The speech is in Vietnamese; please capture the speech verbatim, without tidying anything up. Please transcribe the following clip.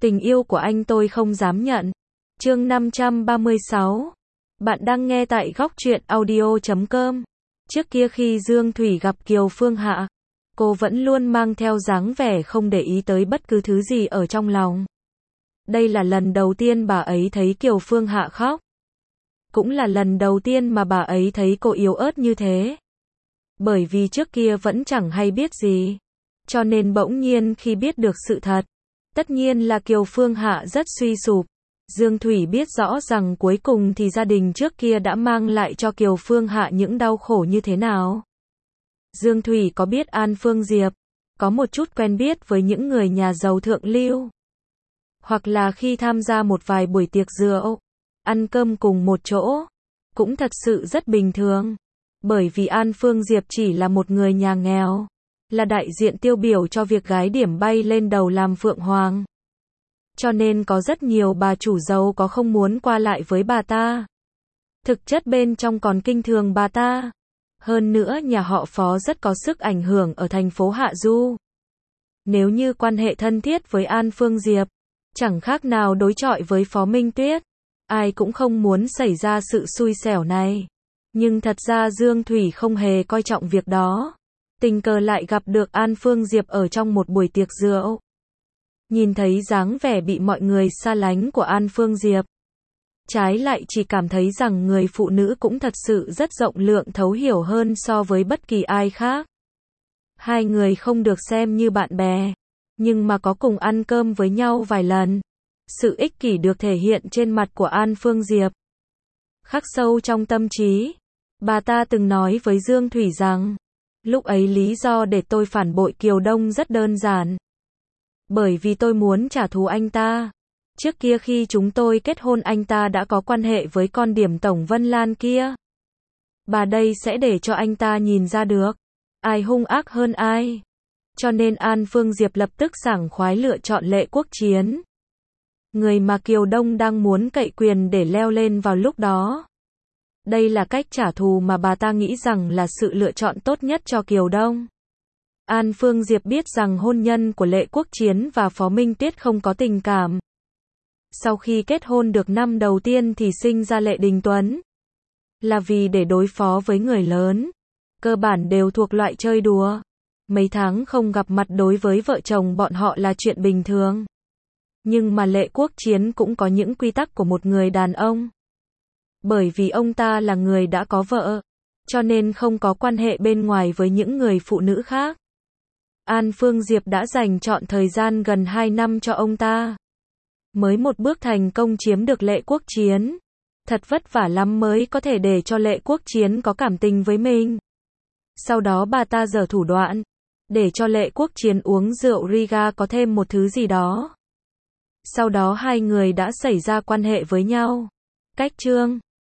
Tình yêu của anh tôi không dám nhận. Chương năm trăm ba mươi sáu. Bạn đang nghe tại góc truyện audio chấm com. Trước kia khi Dương Thủy gặp Kiều Phương Hạ, cô vẫn luôn mang theo dáng vẻ không để ý tới bất cứ thứ gì ở trong lòng. Đây là lần đầu tiên bà ấy thấy Kiều Phương Hạ khóc. Cũng là lần đầu tiên mà bà ấy thấy cô yếu ớt như thế. Bởi vì trước kia vẫn chẳng hay biết gì. Cho nên bỗng nhiên khi biết được sự thật, tất nhiên là Kiều Phương Hạ rất suy sụp. Dương Thủy biết rõ rằng cuối cùng thì gia đình trước kia đã mang lại cho Kiều Phương Hạ những đau khổ như thế nào. Dương Thủy có biết An Phương Diệp, có một chút quen biết với những người nhà giàu thượng lưu. Hoặc là khi tham gia một vài buổi tiệc rượu, ăn cơm cùng một chỗ, cũng thật sự rất bình thường. Bởi vì An Phương Diệp chỉ là một người nhà nghèo, là đại diện tiêu biểu cho việc gái điểm bay lên đầu làm phượng hoàng. Cho nên có rất nhiều bà chủ giàu có không muốn qua lại với bà ta. Thực chất bên trong còn kinh thường bà ta. Hơn nữa nhà họ Phó rất có sức ảnh hưởng ở thành phố Hạ Du. Nếu như quan hệ thân thiết với An Phương Diệp, chẳng khác nào đối chọi với Phó Minh Tuyết. Ai cũng không muốn xảy ra sự xui xẻo này. Nhưng thật ra Dương Thủy không hề coi trọng việc đó. Tình cờ lại gặp được An Phương Diệp ở trong một buổi tiệc rượu. Nhìn thấy dáng vẻ bị mọi người xa lánh của An Phương Diệp, trái lại chỉ cảm thấy rằng người phụ nữ cũng thật sự rất rộng lượng thấu hiểu hơn so với bất kỳ ai khác. Hai người không được xem như bạn bè, nhưng mà có cùng ăn cơm với nhau vài lần. Sự ích kỷ được thể hiện trên mặt của An Phương Diệp. Khắc sâu trong tâm trí, bà ta từng nói với Dương Thủy rằng, lúc ấy lý do để tôi phản bội Kiều Đông rất đơn giản. Bởi vì tôi muốn trả thù anh ta. Trước kia khi chúng tôi kết hôn anh ta đã có quan hệ với con điểm Tổng Vân Lan kia. Bà đây sẽ để cho anh ta nhìn ra được ai hung ác hơn ai. Cho nên An Phương Diệp lập tức sảng khoái lựa chọn Lệ Quốc Chiến. Người mà Kiều Đông đang muốn cậy quyền để leo lên vào lúc đó. Đây là cách trả thù mà bà ta nghĩ rằng là sự lựa chọn tốt nhất cho Kiều Đông. An Phương Diệp biết rằng hôn nhân của Lệ Quốc Chiến và Phó Minh Tuyết không có tình cảm. Sau khi kết hôn được năm đầu tiên thì sinh ra Lệ Đình Tuấn. Là vì để đối phó với người lớn. Cơ bản đều thuộc loại chơi đùa. Mấy tháng không gặp mặt đối với vợ chồng bọn họ là chuyện bình thường. Nhưng mà Lệ Quốc Chiến cũng có những quy tắc của một người đàn ông. Bởi vì ông ta là người đã có vợ, cho nên không có quan hệ bên ngoài với những người phụ nữ khác. An Phương Diệp đã dành trọn thời gian gần hai năm cho ông ta. Mới một bước thành công chiếm được Lệ Quốc Chiến. Thật vất vả lắm mới có thể để cho Lệ Quốc Chiến có cảm tình với mình. Sau đó bà ta giở thủ đoạn, để cho Lệ Quốc Chiến uống rượu Riga có thêm một thứ gì đó. Sau đó hai người đã xảy ra quan hệ với nhau. Cách chương